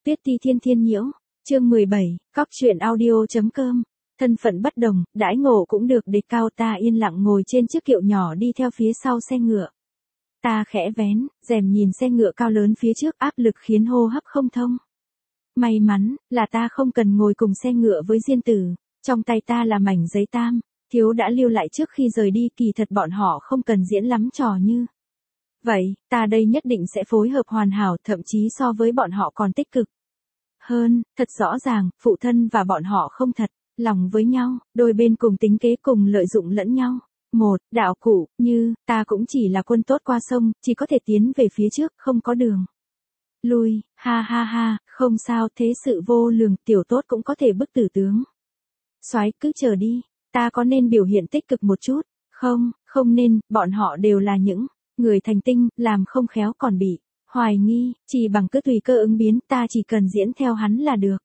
Tuyết Ti Thiên Thiên Nhiễu, chương 17, cóc truyện audio.com. Thân phận bất đồng, đãi ngộ cũng được đề cao. Ta yên lặng ngồi trên chiếc kiệu nhỏ đi theo phía sau xe ngựa. Ta khẽ vén rèm nhìn xe ngựa cao lớn phía trước, áp lực khiến hô hấp không thông. May mắn là ta không cần ngồi cùng xe ngựa với Diên Tử, trong tay ta là mảnh giấy tam, thiếu đã lưu lại trước khi rời đi. Kỳ thật bọn họ không cần diễn lắm trò như vậy, ta đây nhất định sẽ phối hợp hoàn hảo, thậm chí so với bọn họ còn tích cực hơn. Thật rõ ràng, phụ thân và bọn họ không thật lòng với nhau, đôi bên cùng tính kế, cùng lợi dụng lẫn nhau. Một đạo cụ như ta cũng chỉ là quân tốt qua sông, chỉ có thể tiến về phía trước, không có đường lui. Ha ha ha, không sao, thế sự vô lường, tiểu tốt cũng có thể bức tử tướng. Soái cứ chờ đi. Ta có nên biểu hiện tích cực một chút? Không nên, bọn họ đều là những người thành tinh, làm không khéo còn bị hoài nghi, chỉ bằng cứ tùy cơ ứng biến, ta chỉ cần diễn theo hắn là được.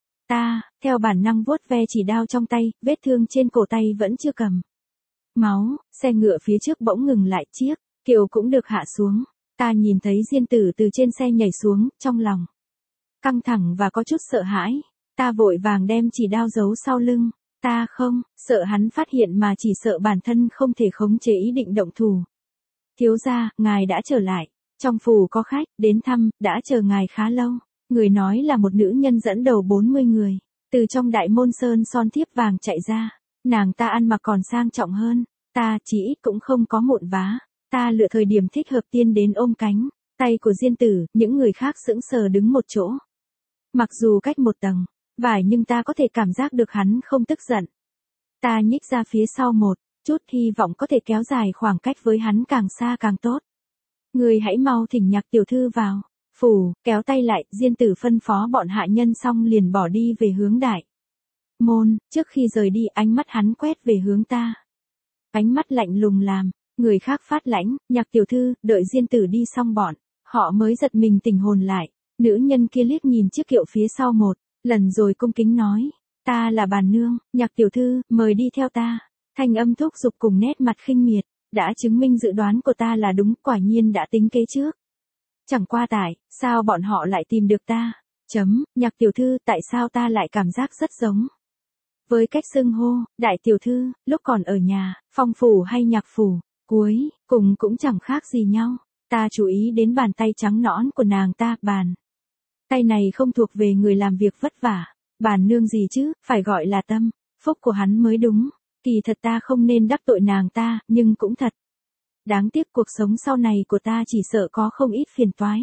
Ta, theo bản năng vuốt ve chỉ đao trong tay, vết thương trên cổ tay vẫn chưa cầm máu. Xe ngựa phía trước bỗng ngừng lại, chiếc kiệu cũng được hạ xuống. Ta nhìn thấy Diên Tử từ trên xe nhảy xuống, trong lòng căng thẳng và có chút sợ hãi. Ta vội vàng đem chỉ đao giấu sau lưng. Ta không sợ hắn phát hiện, mà chỉ sợ bản thân không thể khống chế ý định động thủ. Thiếu gia, ngài đã trở lại. Trong phủ có khách đến thăm, đã chờ ngài khá lâu. Người nói là một nữ nhân dẫn đầu 40 người, từ trong đại môn sơn son thiếp vàng chạy ra. Nàng ta ăn mặc còn sang trọng hơn ta, chỉ ít cũng không có mụn vá. Ta lựa thời điểm thích hợp tiên đến ôm cánh tay của Diên Tử. Những người khác sững sờ đứng một chỗ. Mặc dù cách một tầng vải, nhưng ta có thể cảm giác được hắn không tức giận. Ta nhích ra phía sau một chút, hy vọng có thể kéo dài khoảng cách với hắn càng xa càng tốt. Người hãy mau thỉnh Nhạc tiểu thư vào phủ. Kéo tay lại, Diên Tử phân phó bọn hạ nhân xong liền bỏ đi về hướng đại môn. Trước khi rời đi, ánh mắt hắn quét về hướng ta. Ánh mắt lạnh lùng làm người khác phát lãnh. Nhạc tiểu thư. Đợi Diên Tử đi xong bọn họ mới giật mình tỉnh hồn lại. Nữ nhân kia liếc nhìn chiếc kiệu phía sau một lần rồi cung kính nói, ta là Bàn Nương. Nhạc tiểu thư, mời đi theo ta. Thanh âm thúc giục cùng nét mặt khinh miệt đã chứng minh dự đoán của ta là đúng, quả nhiên đã tính kế trước. Chẳng qua tại sao bọn họ lại tìm được ta? Nhạc tiểu thư, tại sao ta lại cảm giác rất giống với cách xưng hô đại tiểu thư lúc còn ở nhà, Phong phủ hay Nhạc phủ, cuối cùng cũng chẳng khác gì nhau. Ta chú ý đến bàn tay trắng nõn của nàng ta. Bàn tay này không thuộc về người làm việc vất vả. Bàn Nương gì chứ, phải gọi là tâm phúc của hắn mới đúng. Kỳ thật ta không nên đắc tội nàng ta, nhưng cũng thật đáng tiếc, cuộc sống sau này của ta chỉ sợ có không ít phiền toái.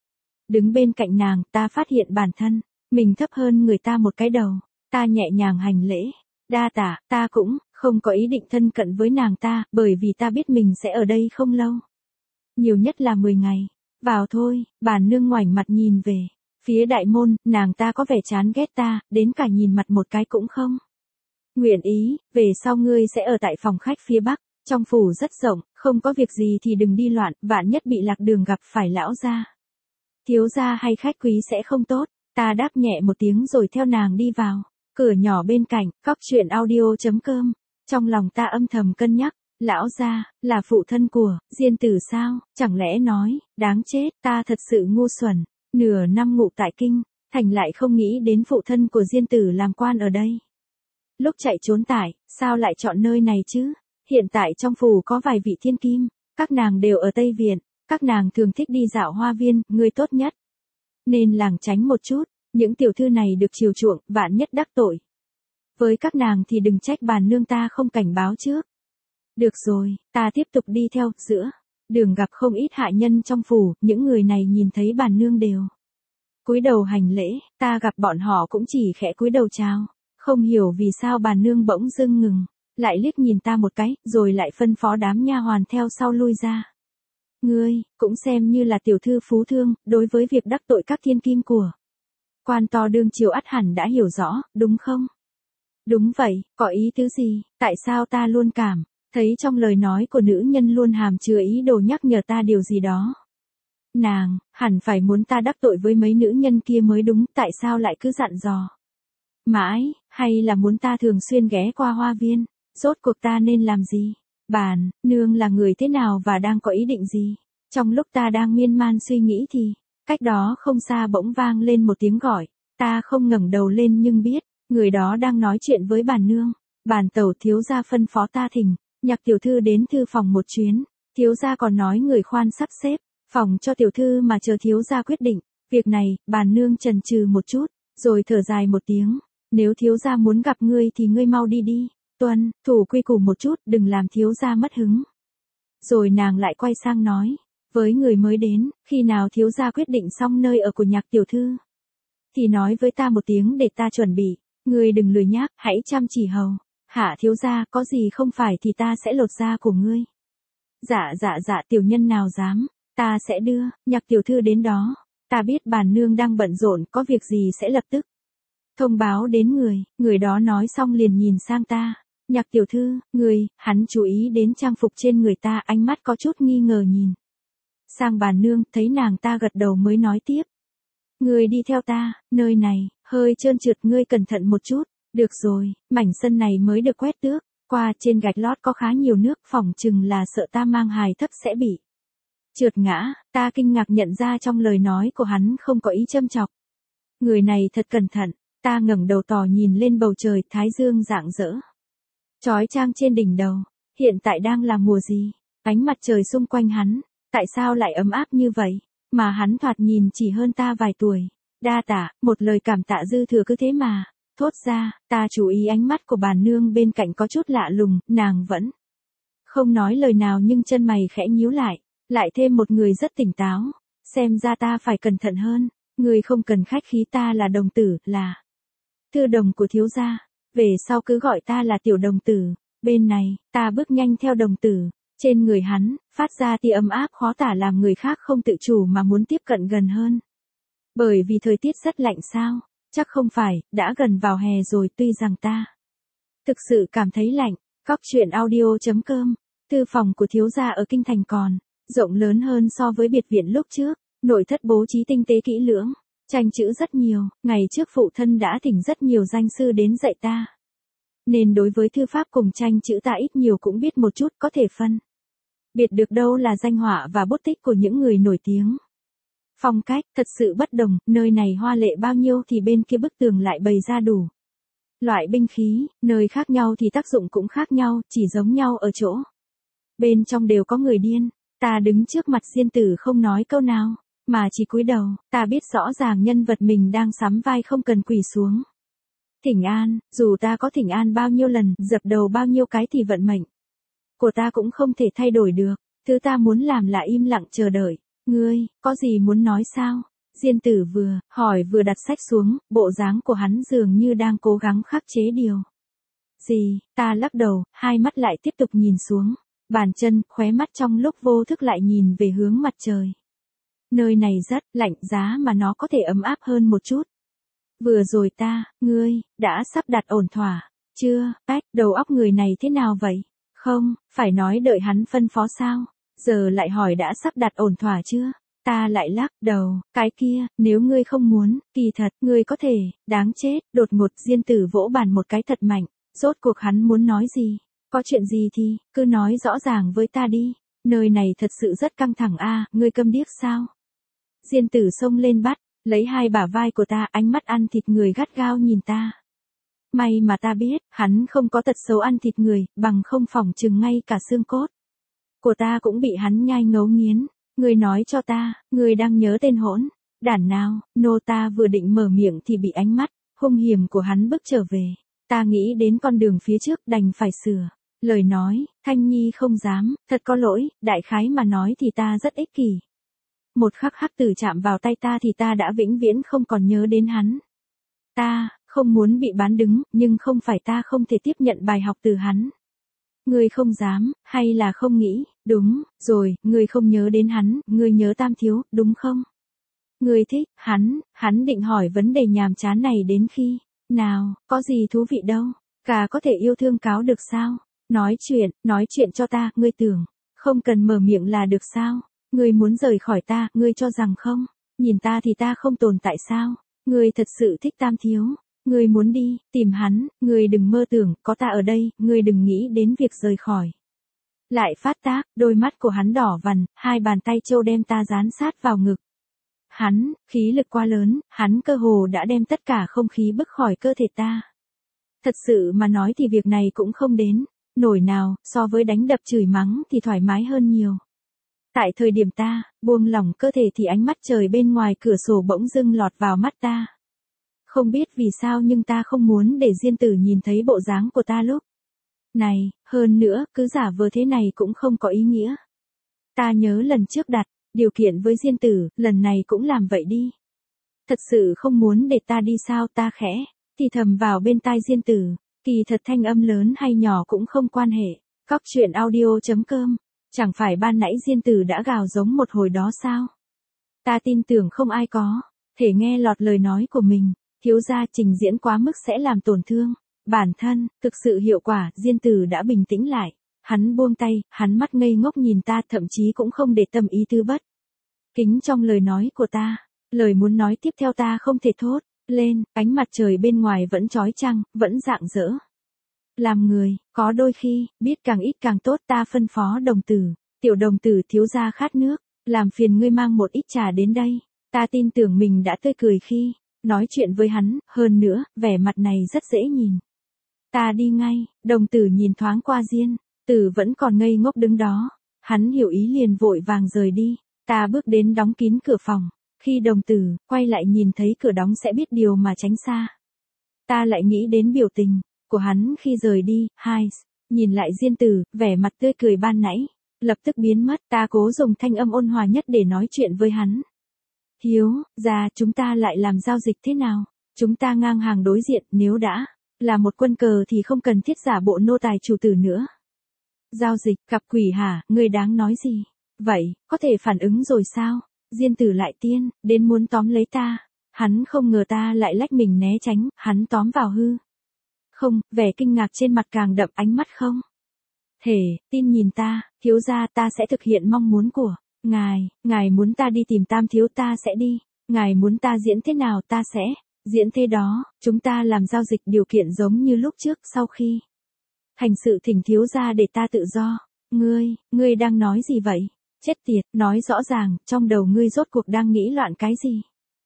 Đứng bên cạnh nàng, ta phát hiện bản thân mình thấp hơn người ta một cái đầu. Ta nhẹ nhàng hành lễ, đa tạ. Ta cũng không có ý định thân cận với nàng ta, bởi vì ta biết mình sẽ ở đây không lâu, nhiều nhất là 10 ngày. Vào thôi. Bàn Nương ngoảnh mặt nhìn về phía đại môn. Nàng ta có vẻ chán ghét ta, đến cả nhìn mặt một cái cũng không nguyện ý. Về sau ngươi sẽ ở tại phòng khách phía bắc. Trong phủ rất rộng, không có việc gì thì đừng đi loạn, vạn nhất bị lạc đường gặp phải lão gia, thiếu gia hay khách quý sẽ không tốt. Ta đáp nhẹ một tiếng rồi theo nàng đi vào cửa nhỏ bên cạnh. Cóc truyện audio.com. Trong lòng ta âm thầm cân nhắc, lão gia là phụ thân của Diên Tử sao? Chẳng lẽ nói, đáng chết, ta thật sự ngu xuẩn. Nửa năm ngụ tại kinh thành lại không nghĩ đến phụ thân của Diên Tử làm quan ở đây. Lúc chạy trốn tại, sao lại chọn nơi này chứ? Hiện tại trong phủ có vài vị thiên kim, các nàng đều ở Tây Viện. Các nàng thường thích đi dạo hoa viên, ngươi tốt nhất nên lảng tránh một chút. Những tiểu thư này được chiều chuộng, vạn nhất đắc tội với các nàng thì đừng trách Bàn Nương ta không cảnh báo trước. Được rồi, ta tiếp tục đi theo. Giữa đường gặp không ít hạ nhân trong phủ. Những người này nhìn thấy Bàn Nương đều cúi đầu hành lễ. Ta gặp bọn họ cũng chỉ khẽ cúi đầu chào. Không hiểu vì sao Bàn Nương bỗng dưng ngừng lại, liếc nhìn ta một cái, rồi lại phân phó đám nha hoàn theo sau lui ra. Ngươi cũng xem như là tiểu thư phú thương, đối với việc đắc tội các thiên kim của quan to đương triều ắt hẳn đã hiểu rõ, đúng không? Đúng vậy. Có ý tứ gì? Tại sao ta luôn cảm thấy trong lời nói của nữ nhân luôn hàm chứa ý đồ nhắc nhở ta điều gì đó? Nàng hẳn phải muốn ta đắc tội với mấy nữ nhân kia mới đúng. Tại sao lại cứ dặn dò mãi? Hay là muốn ta thường xuyên ghé qua hoa viên? Rốt cuộc ta nên làm gì? Bàn Nương là người thế nào và đang có ý định gì? Trong lúc ta đang miên man suy nghĩ thì Cách đó không xa bỗng vang lên một tiếng gọi, ta không ngẩng đầu lên nhưng biết, người đó đang nói chuyện với bà nương. Bản tẩu thiếu gia phân phó ta thỉnh, Nhạc tiểu thư đến thư phòng một chuyến, thiếu gia còn nói người khoan sắp xếp, phòng cho tiểu thư mà chờ thiếu gia quyết định. Việc này, bà nương chần chừ một chút, rồi thở dài một tiếng, nếu thiếu gia muốn gặp ngươi thì ngươi mau đi đi, tuân, thủ quy củ một chút, đừng làm thiếu gia mất hứng. Rồi nàng lại quay sang nói, với người mới đến, khi nào thiếu gia quyết định xong nơi ở của Nhạc tiểu thư, thì nói với ta một tiếng để ta chuẩn bị, ngươi đừng lười nhác, hãy chăm chỉ hầu. Hạ thiếu gia, có gì không phải thì ta sẽ lột da của ngươi. Dạ, tiểu nhân nào dám, ta sẽ đưa, Nhạc tiểu thư đến đó. Ta biết bà nương đang bận rộn, có việc gì sẽ lập tức thông báo đến người đó nói xong liền nhìn sang ta. Nhạc tiểu thư, hắn chú ý đến trang phục trên người ta, ánh mắt có chút nghi ngờ nhìn sang bà nương, thấy nàng ta gật đầu mới nói tiếp. Ngươi đi theo ta, nơi này, hơi trơn trượt, ngươi cẩn thận một chút. Được rồi, mảnh sân này mới được quét tước, qua trên gạch lót có khá nhiều nước, phỏng chừng là sợ ta mang hài thấp sẽ bị trượt ngã. Ta kinh ngạc nhận ra trong lời nói của hắn không có ý châm chọc. Người này thật cẩn thận, ta ngẩng đầu tò nhìn lên bầu trời, thái dương rạng rỡ chói chang trên đỉnh đầu. Hiện tại đang là mùa gì? Ánh mặt trời xung quanh hắn, tại sao lại ấm áp như vậy? Mà hắn thoạt nhìn chỉ hơn ta vài tuổi. Đa tạ, một lời cảm tạ dư thừa cứ thế mà thốt ra. Ta chú ý ánh mắt của bà nương bên cạnh có chút lạ lùng, nàng vẫn không nói lời nào nhưng chân mày khẽ nhíu lại thêm một người rất tỉnh táo. Xem ra ta phải cẩn thận hơn, ngươi không cần khách khí, ta là đồng tử, là thư đồng của thiếu gia, về sau cứ gọi ta là tiểu đồng tử. Bên này, ta bước nhanh theo đồng tử, trên người hắn, phát ra tia ấm áp khó tả làm người khác không tự chủ mà muốn tiếp cận gần hơn. Bởi vì thời tiết rất lạnh sao? Chắc không phải, đã gần vào hè rồi, tuy rằng ta thực sự cảm thấy lạnh. Góc truyện audio.com, thư phòng của thiếu gia ở kinh thành còn rộng lớn hơn so với biệt viện lúc trước, nội thất bố trí tinh tế kỹ lưỡng, tranh chữ rất nhiều, ngày trước phụ thân đã thỉnh rất nhiều danh sư đến dạy ta. Nên đối với thư pháp cùng tranh chữ ta ít nhiều cũng biết một chút, có thể phân biệt được đâu là danh họa và bút tích của những người nổi tiếng. Phong cách, thật sự bất đồng, nơi này hoa lệ bao nhiêu thì bên kia bức tường lại bày ra đủ loại binh khí, nơi khác nhau thì tác dụng cũng khác nhau, chỉ giống nhau ở chỗ bên trong đều có người điên. Ta đứng trước mặt Diên Tử không nói câu nào, mà chỉ cúi đầu. Ta biết rõ ràng nhân vật mình đang sắm vai không cần quỳ xuống thỉnh an, dù ta có thỉnh an bao nhiêu lần, dập đầu bao nhiêu cái thì vận mệnh của ta cũng không thể thay đổi được. Thứ ta muốn làm là im lặng chờ đợi. Ngươi, có gì muốn nói sao? Diên Tử vừa hỏi vừa đặt sách xuống, bộ dáng của hắn dường như đang cố gắng khắc chế điều gì. Ta lắc đầu, hai mắt lại tiếp tục nhìn xuống bàn chân, khóe mắt trong lúc vô thức lại nhìn về hướng mặt trời. Nơi này rất lạnh, giá mà nó có thể ấm áp hơn một chút. Vừa rồi ngươi, đã sắp đặt ổn thỏa chưa? Đầu óc người này thế nào vậy? Không, phải nói đợi hắn phân phó sao? Giờ lại hỏi đã sắp đặt ổn thỏa chưa? Ta lại lắc đầu, cái kia, nếu ngươi không muốn, kỳ thật, ngươi có thể, đáng chết. Đột ngột Diên Tử vỗ bàn một cái thật mạnh, rốt cuộc hắn muốn nói gì? Có chuyện gì thì, cứ nói rõ ràng với ta đi, nơi này thật sự rất căng thẳng a, ngươi câm điếc sao? Diên Tử xông lên bắt, lấy hai bả vai của ta, ánh mắt ăn thịt người gắt gao nhìn ta. May mà ta biết, hắn không có tật xấu ăn thịt người, bằng không phỏng chừng ngay cả xương cốt của ta cũng bị hắn nhai ngấu nghiến. Ngươi nói cho ta, ngươi đang nhớ tên hỗn đản nào? Nô ta vừa định mở miệng thì bị ánh mắt hung hiểm của hắn bức trở về. Ta nghĩ đến con đường phía trước, đành phải sửa lời nói. Thanh Nhi không dám, thật có lỗi, đại khái mà nói thì ta rất ích kỷ. Một khắc hắc tử chạm vào tay ta thì ta đã vĩnh viễn không còn nhớ đến hắn. Ta không muốn bị bán đứng, nhưng không phải ta không thể tiếp nhận bài học từ hắn. Ngươi không dám, hay là không nghĩ? Đúng rồi, ngươi không nhớ đến hắn, ngươi nhớ Tam thiếu, đúng không? Ngươi thích hắn định hỏi vấn đề nhàm chán này đến khi nào? Có gì thú vị đâu, cả có thể yêu thương cáo được sao? Nói chuyện cho ta. Ngươi tưởng không cần mở miệng là được sao? Ngươi muốn rời khỏi ta, ngươi cho rằng không nhìn ta thì ta không tồn tại sao? Ngươi thật sự thích Tam thiếu, ngươi muốn đi tìm hắn, ngươi đừng mơ tưởng, có ta ở đây, ngươi đừng nghĩ đến việc rời khỏi. Lại phát tác, đôi mắt của hắn đỏ vằn, hai bàn tay trâu đem ta dán sát vào ngực. khí lực quá lớn, hắn cơ hồ đã đem tất cả không khí bức khỏi cơ thể ta. Thật sự mà nói thì việc này cũng không đến nổi nào, so với đánh đập chửi mắng thì thoải mái hơn nhiều. Tại thời điểm ta buông lỏng cơ thể thì ánh mắt trời bên ngoài cửa sổ bỗng dưng lọt vào mắt ta. Không biết vì sao nhưng ta không muốn để Diên Tử nhìn thấy bộ dáng của ta lúc này, hơn nữa, cứ giả vờ thế này cũng không có ý nghĩa. Ta nhớ lần trước đặt điều kiện với Diên Tử, lần này cũng làm vậy đi. Thật sự không muốn để ta đi sao, ta khẽ thì thầm vào bên tai Diên Tử, kỳ thật thanh âm lớn hay nhỏ cũng không quan hệ. Cóc truyện audio.com, chẳng phải ban nãy Diên Tử đã gào giống một hồi đó sao? Ta tin tưởng không ai có thể nghe lọt lời nói của mình, thiếu gia trình diễn quá mức sẽ làm tổn thương bản thân, thực sự hiệu quả. Diên Tử đã bình tĩnh lại, hắn buông tay, hắn mắt ngây ngốc nhìn ta, thậm chí cũng không để tâm ý tứ bất kính trong lời nói của ta. Lời muốn nói tiếp theo ta không thể thốt lên, ánh mặt trời bên ngoài vẫn chói chang, vẫn rạng rỡ. Làm người, có đôi khi, biết càng ít càng tốt. Ta phân phó Đồng Tử, tiểu Đồng Tử, thiếu gia khát nước, làm phiền ngươi mang một ít trà đến đây. Ta tin tưởng mình đã tươi cười khi nói chuyện với hắn, hơn nữa, vẻ mặt này rất dễ nhìn. Ta đi ngay, Đồng Tử nhìn thoáng qua Diên Tử vẫn còn ngây ngốc đứng đó, hắn hiểu ý liền vội vàng rời đi. Ta bước đến đóng kín cửa phòng, khi Đồng Tử quay lại nhìn thấy cửa đóng sẽ biết điều mà tránh xa. Ta lại nghĩ đến biểu tình của hắn khi rời đi, nhìn lại Diên Tử, vẻ mặt tươi cười ban nãy lập tức biến mất. Ta cố dùng thanh âm ôn hòa nhất để nói chuyện với hắn. Thiếu gia, chúng ta lại làm giao dịch thế nào? Chúng ta ngang hàng đối diện, nếu đã là một quân cờ thì không cần thiết giả bộ nô tài chủ tử nữa. Giao dịch, cặp quỷ hả, ngươi đáng nói gì? Vậy, có thể phản ứng rồi sao? Diên Tử lại tiên đến muốn tóm lấy ta. Hắn không ngờ ta lại lách mình né tránh, hắn tóm vào hư không, vẻ kinh ngạc trên mặt càng đậm, ánh mắt không thể tin nhìn ta. Thiếu gia, ta sẽ thực hiện mong muốn của ngài muốn ta đi tìm Tam thiếu ta sẽ đi, ngài muốn ta diễn thế nào ta sẽ diễn thế đó. Chúng ta làm giao dịch điều kiện giống như lúc trước, sau khi thành sự thỉnh thiếu gia để ta tự do. Ngươi đang nói gì vậy? Chết tiệt, nói rõ ràng, trong đầu ngươi rốt cuộc đang nghĩ loạn cái gì?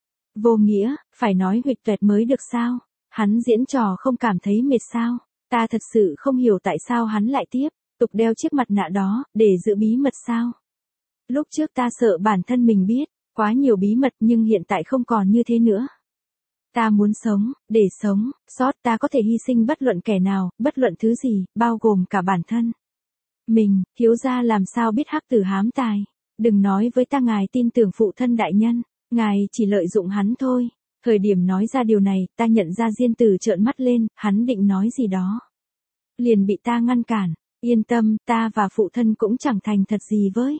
Vô nghĩa, phải nói huỵch toẹt mới được sao? Hắn diễn trò không cảm thấy mệt sao? Ta thật sự không hiểu tại sao hắn lại tiếp tục đeo chiếc mặt nạ đó, để giữ bí mật sao? Lúc trước ta sợ bản thân mình biết quá nhiều bí mật, nhưng hiện tại không còn như thế nữa. Ta muốn sống, để sống sót ta có thể hy sinh bất luận kẻ nào, bất luận thứ gì, bao gồm cả bản thân mình. Thiếu gia làm sao biết hắc tử hám tài? Đừng nói với ta ngài tin tưởng phụ thân đại nhân, ngài chỉ lợi dụng hắn thôi. Thời điểm nói ra điều này, ta nhận ra Diên Tử trợn mắt lên, hắn định nói gì đó, liền bị ta ngăn cản. Yên tâm, ta và phụ thân cũng chẳng thành thật gì với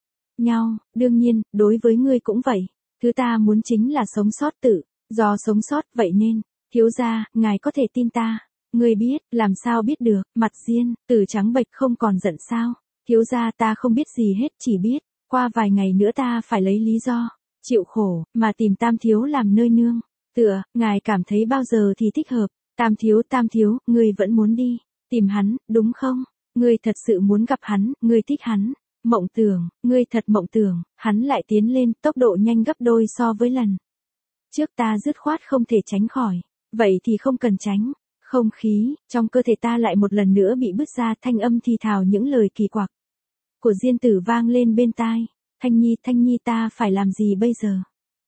nhau, đương nhiên, đối với ngươi cũng vậy. Thứ ta muốn chính là sống sót tự do sống sót, vậy nên, thiếu gia, ngài có thể tin ta. Ngươi biết, làm sao biết được? Mặt Diên Tử trắng bệch, không còn giận sao? Thiếu gia, ta không biết gì hết, chỉ biết qua vài ngày nữa ta phải lấy lý do chịu khổ mà tìm Tam thiếu làm nơi nương tựa. Ngài cảm thấy bao giờ thì thích hợp? Tam thiếu, ngươi vẫn muốn đi tìm hắn, đúng không? Ngươi thật sự muốn gặp hắn, ngươi thích hắn. Mộng tưởng, ngươi thật mộng tưởng. Hắn lại tiến lên, tốc độ nhanh gấp đôi so với lần trước. Ta dứt khoát không thể tránh khỏi. Vậy thì không cần tránh. Không khí trong cơ thể ta lại một lần nữa bị bứt ra, thanh âm thì thào những lời kỳ quặc của Diên Tử vang lên bên tai. Thanh Nhi, ta phải làm gì bây giờ?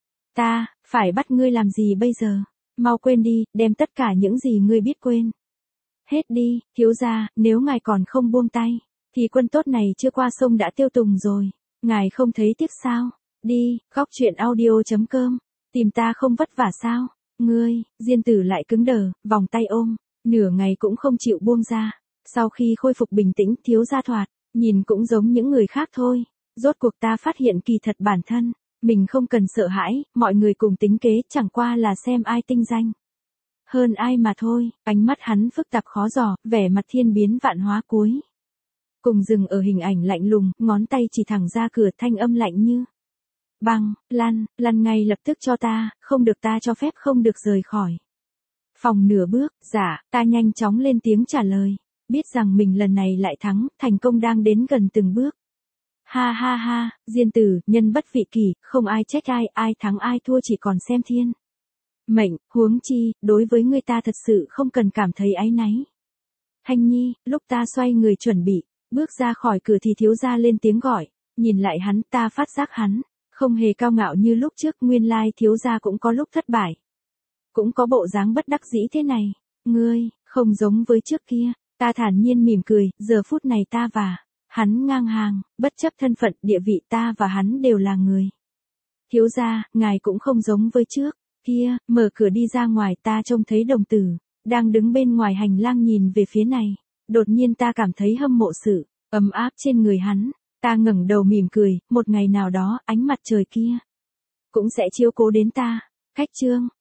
Ta phải bắt ngươi làm gì bây giờ? Mau quên đi, đem tất cả những gì ngươi biết quên hết đi. Thiếu gia, nếu ngài còn không buông tay thì quân tốt này chưa qua sông đã tiêu tùng rồi. Ngài không thấy tiếc sao? Đi, Cóc truyện audio.com. Tìm ta không vất vả sao? Ngươi, Diên Tử lại cứng đờ, vòng tay ôm nửa ngày cũng không chịu buông ra. Sau khi khôi phục bình tĩnh, thiếu gia thoạt nhìn cũng giống những người khác thôi. Rốt cuộc ta phát hiện kỳ thật bản thân mình không cần sợ hãi, mọi người cùng tính kế, chẳng qua là xem ai tinh danh hơn ai mà thôi. Ánh mắt hắn phức tạp khó dò, vẻ mặt thiên biến vạn hóa, cuối cùng dừng ở hình ảnh lạnh lùng, ngón tay chỉ thẳng ra cửa, thanh âm lạnh như băng. Lăn ngay lập tức cho ta, không được, ta cho phép không được rời khỏi phòng nửa bước. Dạ, ta nhanh chóng lên tiếng trả lời, biết rằng mình lần này lại thắng, thành công đang đến gần từng bước. Ha ha ha, Diên tử, nhân bất vị kỷ, không ai trách ai, ai thắng ai thua chỉ còn xem thiên mệnh, huống chi, đối với người ta thật sự không cần cảm thấy áy náy. Thanh Nhi, lúc ta xoay người chuẩn bị, bước ra khỏi cửa thì thiếu gia lên tiếng gọi, nhìn lại hắn ta phát giác hắn, không hề cao ngạo như lúc trước, nguyên lai thiếu gia cũng có lúc thất bại. Cũng có bộ dáng bất đắc dĩ thế này, ngươi, không giống với trước kia, ta thản nhiên mỉm cười, giờ phút này ta và hắn ngang hàng, bất chấp thân phận, địa vị ta và hắn đều là người. Thiếu gia, ngài cũng không giống với trước, kia, mở cửa đi ra ngoài ta trông thấy đồng tử, đang đứng bên ngoài hành lang nhìn về phía này, đột nhiên ta cảm thấy hâm mộ sự ấm áp trên người hắn, ta ngẩng đầu mỉm cười, một ngày nào đó, ánh mặt trời kia cũng sẽ chiếu cố đến ta. Khách chương